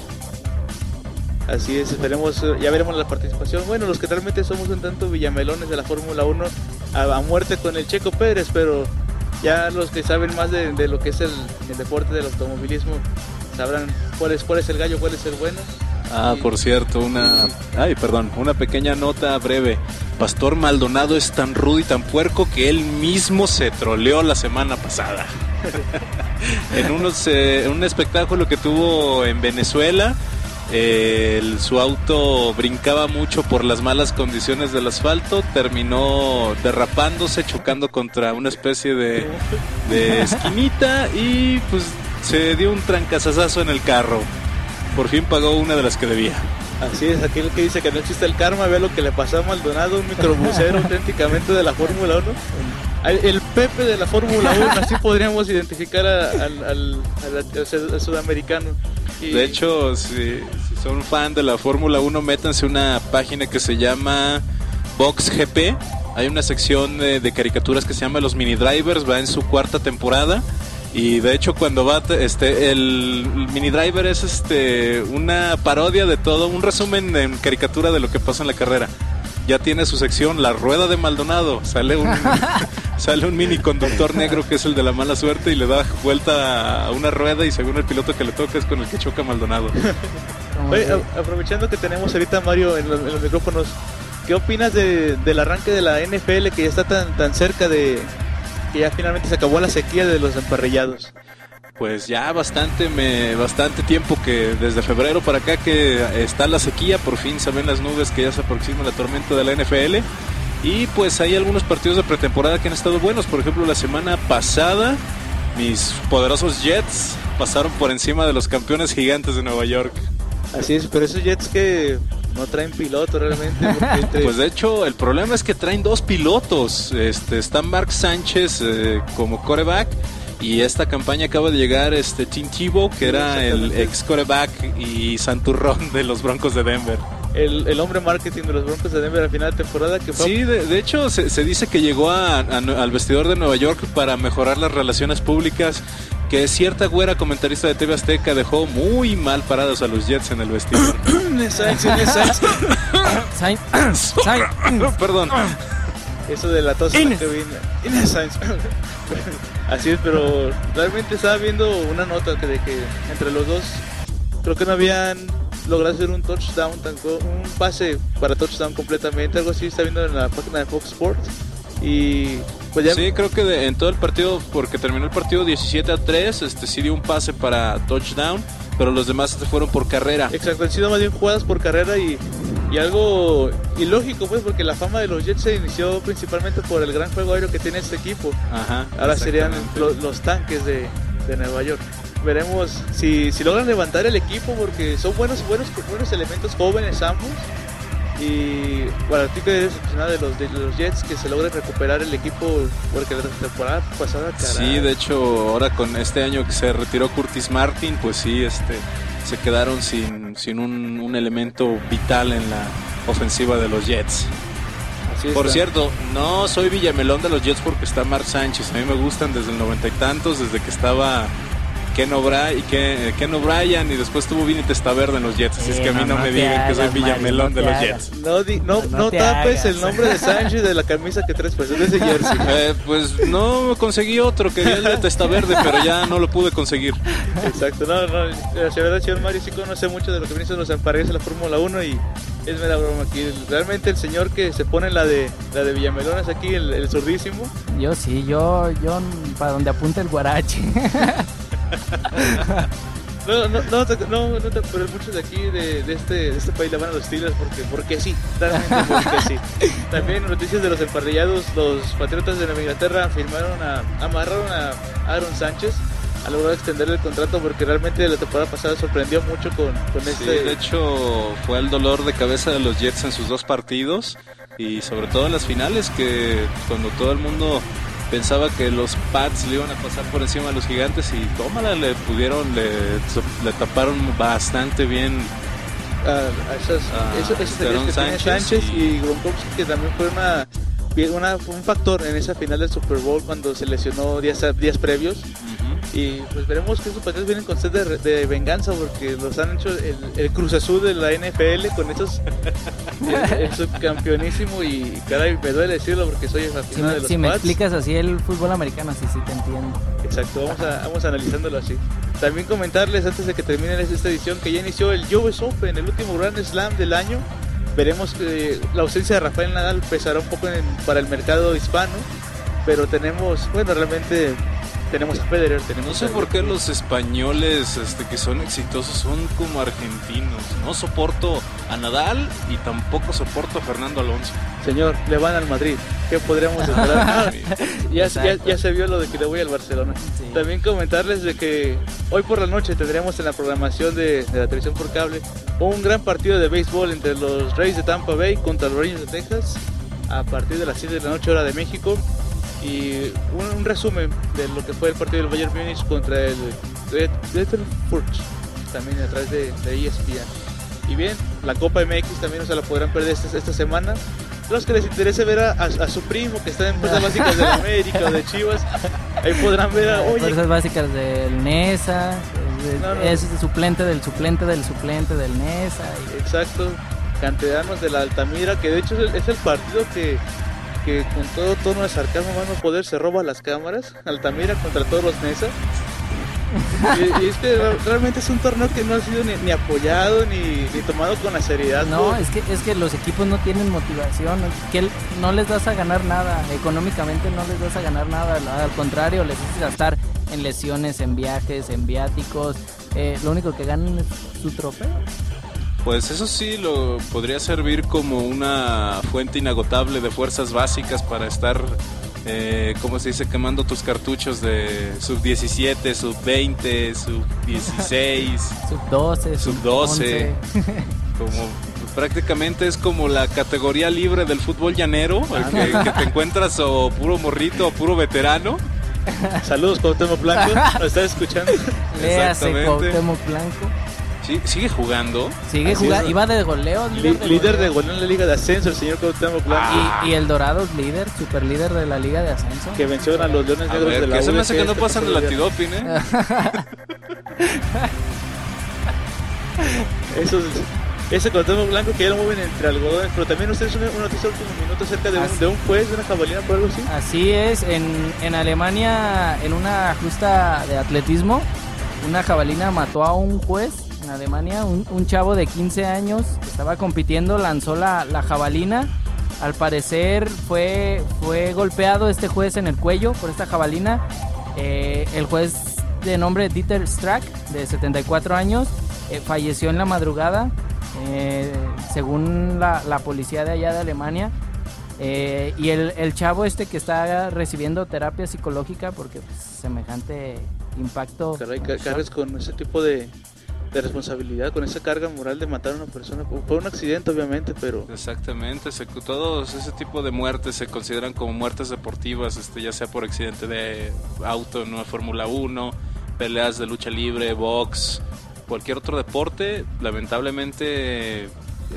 Así es, ya veremos la participación. Bueno, los que realmente somos un tanto villamelones de la Fórmula 1, a muerte con el Checo Pérez, pero ya los que saben más de lo que es el deporte del automovilismo sabrán cuál es el gallo, cuál es el bueno. Por cierto, una pequeña nota breve. Pastor Maldonado es tan rudo y tan puerco que él mismo se troleó la semana pasada. En un espectáculo que tuvo en Venezuela, su auto brincaba mucho por las malas condiciones del asfalto, terminó derrapándose, chocando contra una especie de esquinita, y pues se dio un trancazazazo en el carro. Por fin pagó una de las que debía. Así es, aquel que dice que no existe el karma, vea lo que le pasó a Maldonado, un microbusero auténticamente de la Fórmula 1. El Pepe de la Fórmula 1, así podríamos identificar al sudamericano. De hecho, si Si son fan de la Fórmula 1, métanse a una página que se llama Box GP. Hay una sección de caricaturas que se llama Los Mini Drivers, va en su 4ª temporada. Y de hecho cuando va el Mini Driver es una parodia de todo, un resumen en caricatura de lo que pasa en la carrera. Ya tiene su sección La Rueda de Maldonado. Sale un mini conductor negro que es el de la mala suerte y le da vuelta a una rueda y según el piloto que le toca es con el que choca Maldonado. Oye, aprovechando que tenemos ahorita a Mario en los micrófonos, ¿qué opinas del arranque de la NFL que ya está tan cerca de que ya finalmente se acabó la sequía de los emparrillados? Pues ya bastante tiempo que desde febrero para acá que está la sequía, por fin se ven las nubes que ya se aproxima la tormenta de la NFL y pues hay algunos partidos de pretemporada que han estado buenos. Por ejemplo, la semana pasada mis poderosos Jets pasaron por encima de los campeones Gigantes de Nueva York. Así es, pero esos Jets que no traen piloto realmente. Pues de hecho el problema es que traen 2 pilotos. Está Mark Sánchez como quarterback y esta campaña acaba de llegar Tim Tebow, que era el ex quarterback y santurrón de los Broncos de Denver. El hombre marketing de los Broncos de Denver al final de temporada que fue... Sí, de hecho se dice que llegó al vestidor de Nueva York para mejorar las relaciones públicas, que cierta güera comentarista de TV Azteca dejó muy mal parados a los Jets en el vestidor. Perdón. Eso de la tos que vino. Así es, pero realmente estaba viendo una nota de que entre los dos creo que no habían logrado hacer un touchdown, un pase para touchdown completamente, algo así está viendo en la página de Fox Sports. Y pues ya... Sí, creo que en todo el partido, porque terminó el partido 17-3, sí dio un pase para touchdown, pero los demás se fueron por carrera. Exacto, han sido más bien jugadas por carrera y algo ilógico, pues, porque la fama de los Jets se inició principalmente por el gran juego aéreo que tiene este equipo. Ajá, ahora serían los tanques de Nueva York. Veremos si logran levantar el equipo, porque son buenos elementos jóvenes ambos. Y para ti que eres aficionado de los Jets, que se logre recuperar el equipo, porque la temporada pasada, caray. Sí, de hecho ahora con este año que se retiró Curtis Martin, pues sí, se quedaron sin un elemento vital en la ofensiva de los Jets. Por cierto, no soy villamelón de los Jets porque está Mark Sánchez. A mí me gustan desde el 90 y tantos, desde que estaba Ken O'Brien y después tuvo Vinny Testaverde en los Jets. Así es que a mí no me digan que soy villamelón de los Jets. No tapes el nombre de Sánchez de la camisa que traes, pues, de ese jersey. Pues no conseguí otro, quería el de Testaverde, pero ya no lo pude conseguir. Exacto, no, la verdad, señor Mario sí conoce mucho de lo que viene siendo los emparrillos de la Fórmula 1 y es mera broma aquí. Realmente el señor que se pone la de Villamelón es aquí, el zurdísimo. Yo sí, yo para donde apunta el guarache. Pero muchos de aquí de este país le van a los Steelers porque sí, realmente porque sí. También noticias de los emparrillados, los Patriotas de Nueva Inglaterra amarraron a Aaron Sánchez, ha logrado extender el contrato porque realmente la temporada pasada sorprendió mucho con sí, de hecho fue el dolor de cabeza de los Jets en sus 2 partidos y sobre todo en las finales, que cuando todo el mundo pensaba que los Pats le iban a pasar por encima de los Gigantes y tómala, le taparon bastante bien a Sánchez y Gronkowski, que también fue un factor en esa final del Super Bowl cuando se lesionó días previos. Y pues veremos que esos partidos vienen con sed de venganza, porque los han hecho el Cruz Azul de la NFL con esos el subcampeonísimo, y caray, me duele decirlo porque soy aficionado de los Pats. Si me explicas así el fútbol americano, sí te entiendo. Exacto, vamos analizándolo así. También comentarles antes de que termine esta edición que ya inició el US Open, el último Grand Slam del año. Veremos que la ausencia de Rafael Nadal pesará un poco para el mercado hispano, pero tenemos a Federer, no sé por qué los españoles que son exitosos son como argentinos. No soporto a Nadal y tampoco soporto a Fernando Alonso. Señor, le van al Madrid, ¿qué podríamos esperar? Ya se vio lo de que le voy al Barcelona. Sí. También comentarles de que hoy por la noche tendremos en la programación de la televisión por cable un gran partido de béisbol entre los Rays de Tampa Bay contra los Rangers de Texas a partir de las 7 de la noche hora de México. Y un resumen de lo que fue el partido del Bayern Múnich contra el Fürth, también a través de ESPN. Y bien, la Copa MX también no se la podrán perder esta semana. Los que les interese ver a su primo que está en Fuerzas Básicas de la América o de Chivas, ahí podrán ver a... Oye, Fuerzas Básicas del NESA, es suplente del suplente del NESA. Exacto, canteranos de la Altamira, que de hecho es el partido que con todo tono de sarcasmo, más no poder, se roba las cámaras. Altamira contra todos los NESA. Y es que realmente es un torneo que no ha sido ni apoyado ni tomado con la seriedad. No, es que los equipos no tienen motivación, que no les das a ganar nada, económicamente no les das a ganar nada, al contrario, les haces gastar en lesiones, en viajes, en viáticos, lo único que ganan es su trofeo. Pues eso sí lo podría servir como una fuente inagotable de fuerzas básicas para estar... ¿cómo se dice? Quemando tus cartuchos de sub-17, sub-20, sub-16, sub-12. Como prácticamente es como la categoría libre del fútbol llanero, que te encuentras o puro morrito o puro veterano. Saludos, Cuauhtémoc Blanco, ¿nos estás escuchando? Léase, Cuauhtémoc Blanco. Sí, sigue jugando. Sigue jugando, iba de goleo. Líder de goleo en la Liga de Ascenso, el señor Cuauhtémoc Blanco. Y el Dorados líder, super líder de la Liga de Ascenso. Que vencieron a los Leones Negros de la que se me hace que no pasan del antidoping, Ese Cuauhtémoc Blanco que ya lo mueven entre algodones. Pero también ustedes una noticia último minuto acerca de un juez, de una jabalina, por algo así. Así es, en Alemania, en una justa de atletismo, una jabalina mató a un juez. En Alemania, un chavo de 15 años que estaba compitiendo lanzó la jabalina. Al parecer fue golpeado este juez en el cuello por esta jabalina. El juez de nombre Dieter Strack, de 74 años, falleció en la madrugada, según la policía de allá de Alemania. Y el chavo que está recibiendo terapia psicológica porque pues, semejante impacto. Caray, cargas con ese tipo de responsabilidad, con esa carga moral de matar a una persona por un accidente, obviamente, pero... Exactamente, todos ese tipo de muertes se consideran como muertes deportivas, ya sea por accidente de auto en una Fórmula 1, peleas de lucha libre, box, cualquier otro deporte. Lamentablemente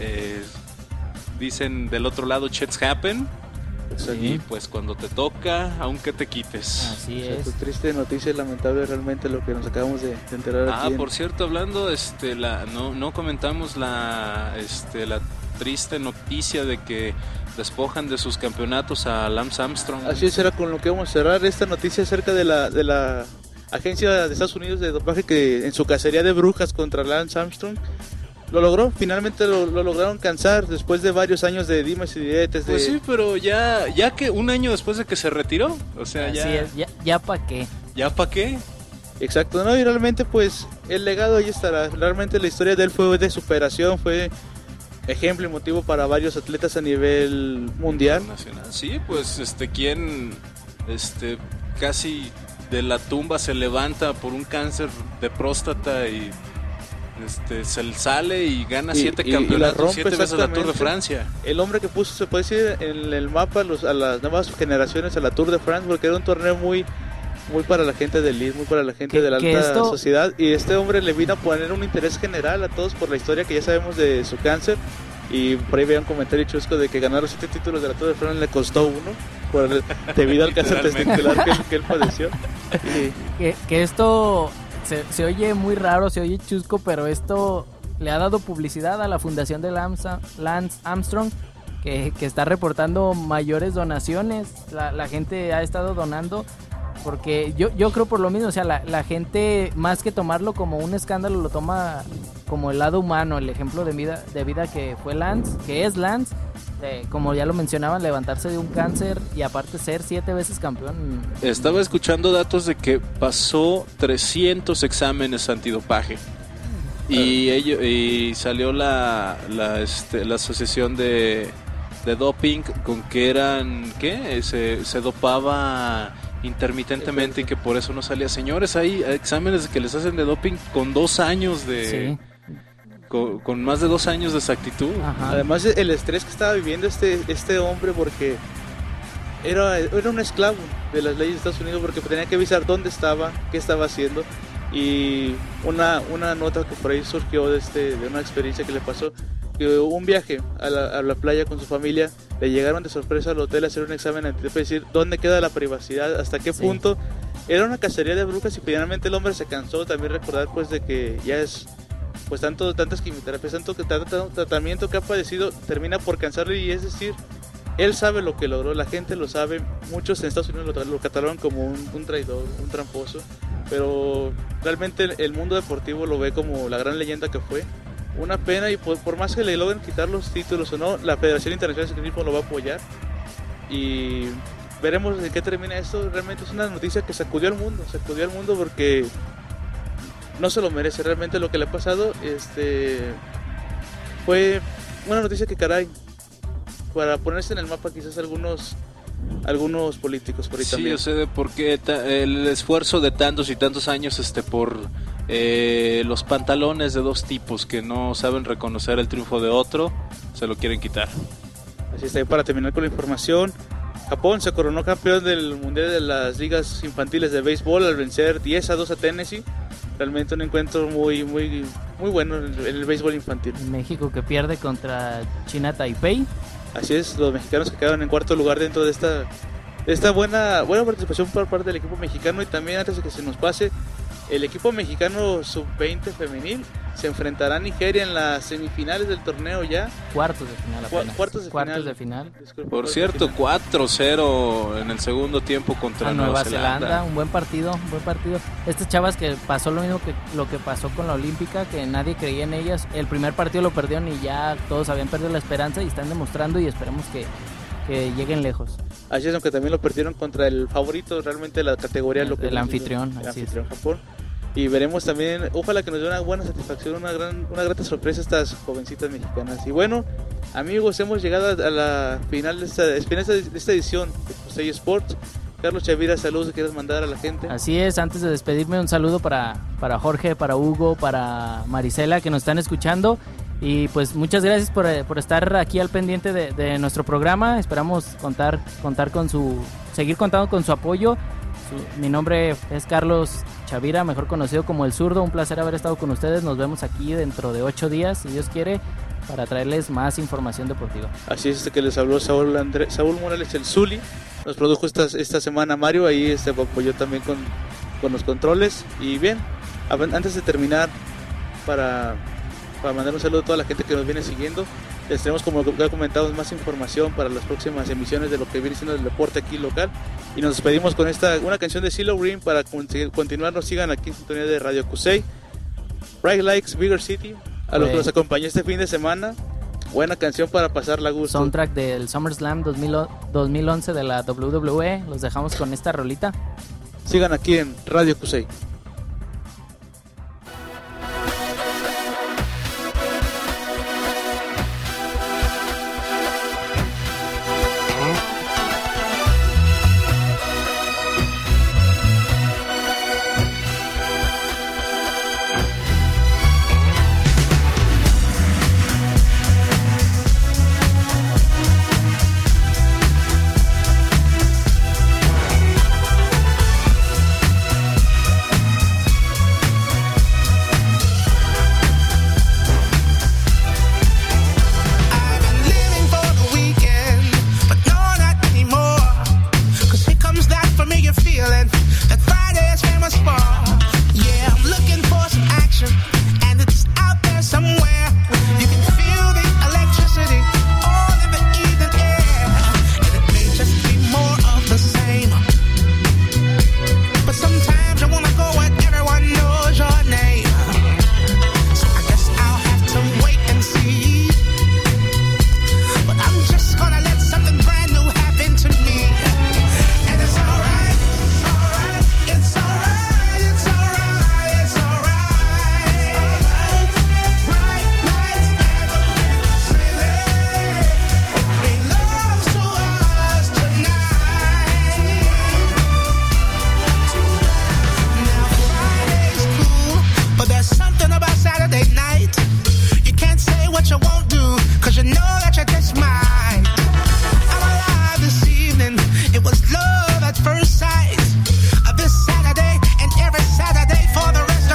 dicen del otro lado, shits happen. Y pues cuando te toca, aunque te quites. Así es. Triste noticia, lamentable realmente lo que nos acabamos de enterar aquí. Por cierto, hablando, no comentamos la triste noticia de que despojan de sus campeonatos a Lance Armstrong. Así es, era con lo que vamos a cerrar esta noticia acerca de la agencia de Estados Unidos de dopaje que en su cacería de brujas contra Lance Armstrong lo logró, finalmente lo lograron cansar después de varios años de dimes y diretes. Pues sí, pero ya que un año después de que se retiró, o sea, ya para qué. ¿Ya para qué? Exacto, no, y realmente pues el legado ahí estará. Realmente la historia de él fue de superación, fue ejemplo y motivo para varios atletas a nivel mundial. Nacional. Sí, pues quien casi de la tumba se levanta por un cáncer de próstata y se sale y gana 7 campeonatos, 7 veces la Tour de Francia. El hombre que puso, se puede decir, en el mapa a las nuevas generaciones a la Tour de France, porque era un torneo muy para la gente de elite, muy para la gente de la alta sociedad, y este hombre le vino a poner un interés general a todos por la historia que ya sabemos de su cáncer. Y por ahí veía un comentario chusco de que ganar los 7 títulos de la Tour de France le costó uno debido al cáncer testicular que él padeció. Que esto se oye muy raro, se oye chusco, pero esto le ha dado publicidad a la fundación de Lance Armstrong, que está reportando mayores donaciones. La gente ha estado donando, porque yo creo por lo mismo, o sea, la gente más que tomarlo como un escándalo lo toma como el lado humano, el ejemplo de vida que fue Lance, que es Lance, como ya lo mencionaban, levantarse de un cáncer y aparte ser 7 veces campeón. Estaba escuchando datos de que pasó 300 exámenes antidopaje y salió la asociación de doping con que eran se dopaba intermitentemente y que por eso no salía. Señores, hay exámenes que les hacen de doping con 2 años de... Sí. Con más de 2 años de exactitud. Ajá. Además el estrés que estaba viviendo este hombre, porque era un esclavo de las leyes de Estados Unidos, porque tenía que avisar dónde estaba, qué estaba haciendo. Y una nota que por ahí surgió de una experiencia que le pasó, que un viaje a la playa con su familia, le llegaron de sorpresa al hotel a hacer un examen antes de decir dónde queda la privacidad, hasta qué punto. Era una cacería de brujas y finalmente el hombre se cansó. También recordar pues de que ya es pues tantas quimioterapias, tanto tratamiento que ha padecido, termina por cansarle, y es decir, él sabe lo que logró, la gente lo sabe, muchos en Estados Unidos lo catalogan como un traidor, un tramposo, pero realmente el mundo deportivo lo ve como la gran leyenda que fue. Una pena, y por más que le logren quitar los títulos o no, la Federación Internacional de Ciclismo lo va a apoyar y veremos en qué termina esto. Realmente es una noticia que sacudió al mundo porque no se lo merece. Realmente lo que le ha pasado fue una noticia que, caray, para ponerse en el mapa quizás algunos políticos por ahí también. Sí, yo sé porque el esfuerzo de tantos y tantos años por los pantalones de dos tipos que no saben reconocer el triunfo de otro, se lo quieren quitar. Así está. Para terminar con la información, Japón se coronó campeón del Mundial de las Ligas Infantiles de Béisbol al vencer 10-2 a Tennessee. Realmente un encuentro muy bueno en el béisbol infantil. México que pierde contra China Taipei. Así es, los mexicanos que quedaron en cuarto lugar dentro de esta buena participación por parte del equipo mexicano. Y también, antes de que se nos pase, el equipo mexicano sub-20 femenil se enfrentará a Nigeria en las semifinales del torneo ya. Cuartos de final apenas. Cuartos de final. Disculpe, por cierto, 4-0 en el segundo tiempo contra Nueva Zelanda. Un buen partido. Estas chavas que pasó lo mismo que lo que pasó con la Olímpica, que nadie creía en ellas. El primer partido lo perdieron y ya todos habían perdido la esperanza, y están demostrando, y esperemos que lleguen lejos. Así es, aunque también lo perdieron contra el favorito realmente de la categoría local. El anfitrión. El anfitrión Japón. Y veremos también, ojalá que nos dé una buena satisfacción, una grata sorpresa estas jovencitas mexicanas. Y bueno, amigos, hemos llegado a la final de esta edición de José Sports. Carlos Chavira, saludos que quieras mandar a la gente. Así es, antes de despedirme, un saludo para Jorge, para Hugo, para Marisela, que nos están escuchando. Y pues muchas gracias por estar aquí al pendiente de nuestro programa. Esperamos seguir contando con su apoyo. Mi nombre es Carlos Chavira, mejor conocido como El Zurdo. Un placer haber estado con ustedes. Nos vemos aquí dentro de 8 días, si Dios quiere, para traerles más información deportiva. Así es, que les habló Saúl Morales, el Zuli. Nos produjo esta semana Mario, ahí apoyó también con los controles. Y bien, antes de terminar, para mandar un saludo a toda la gente que nos viene siguiendo. Les tenemos, como ya comentamos, más información para las próximas emisiones de lo que viene siendo el deporte aquí local. Y nos despedimos con una canción de CeeLo Green para continuar. Nos sigan aquí en sintonía de Radio Cusey. Bright Lights, Bigger City. A los que nos acompañó este fin de semana. Buena canción para pasarla a gusto. Soundtrack del SummerSlam 2011 de la WWE. Los dejamos con esta rolita. Sigan aquí en Radio Cusey. It was love at first sight. This Saturday and every Saturday for the rest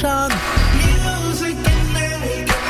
ocean. Music can make it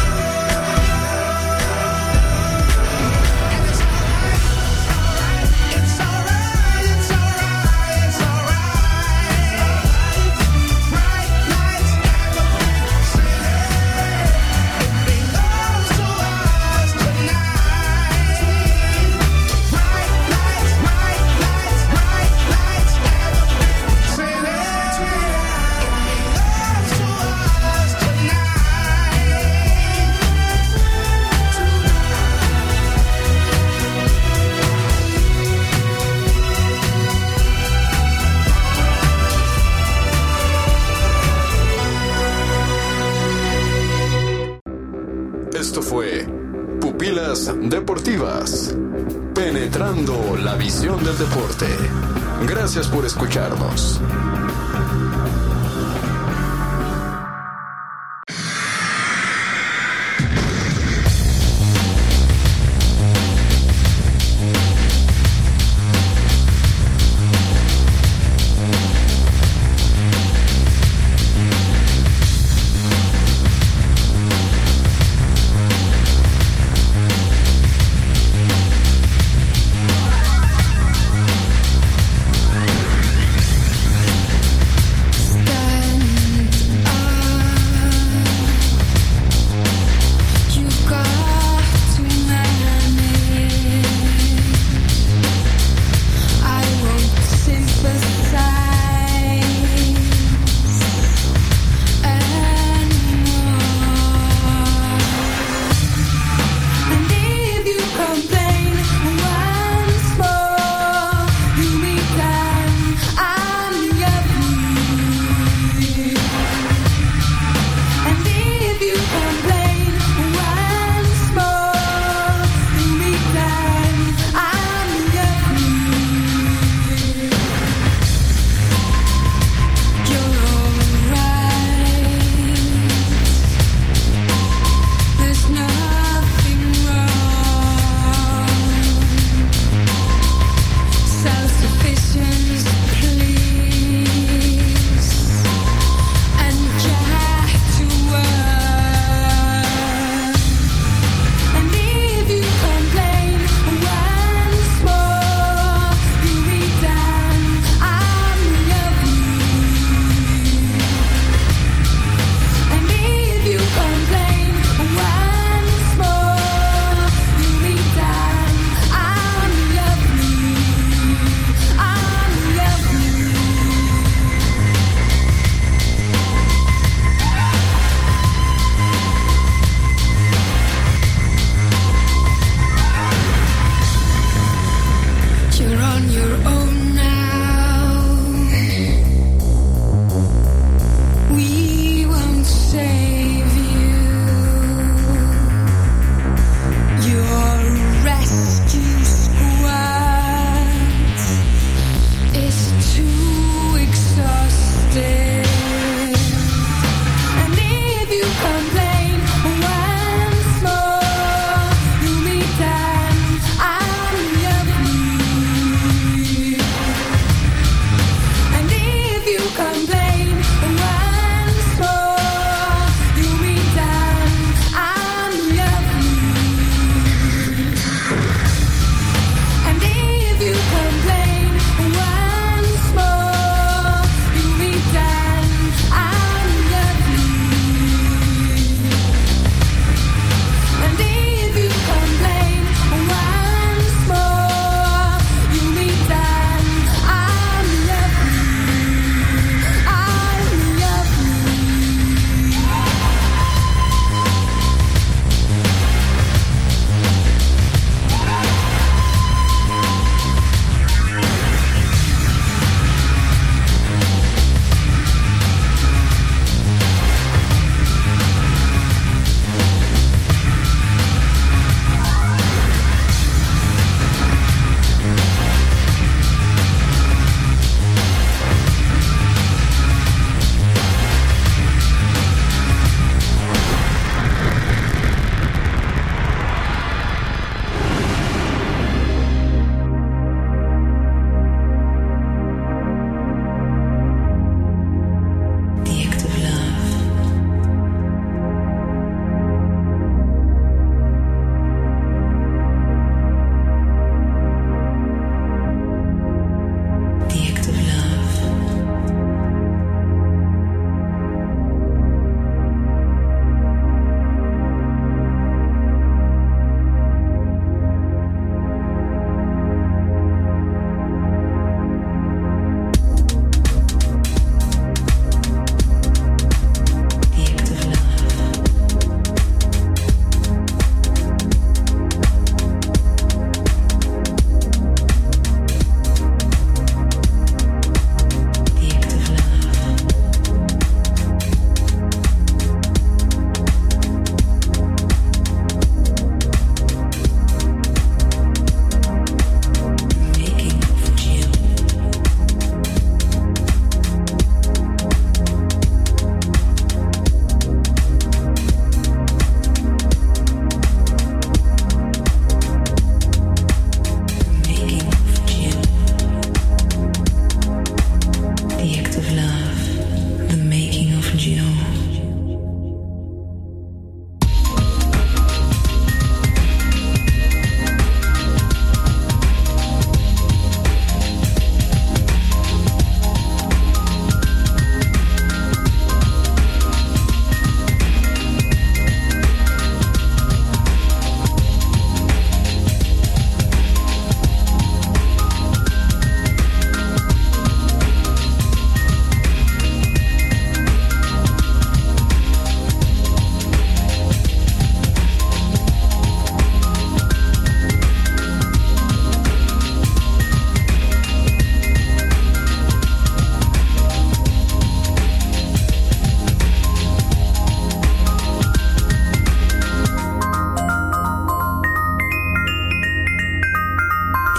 Esto fue Pupilas Deportivas, penetrando la visión del deporte. Gracias por escucharnos.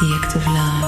the act of love.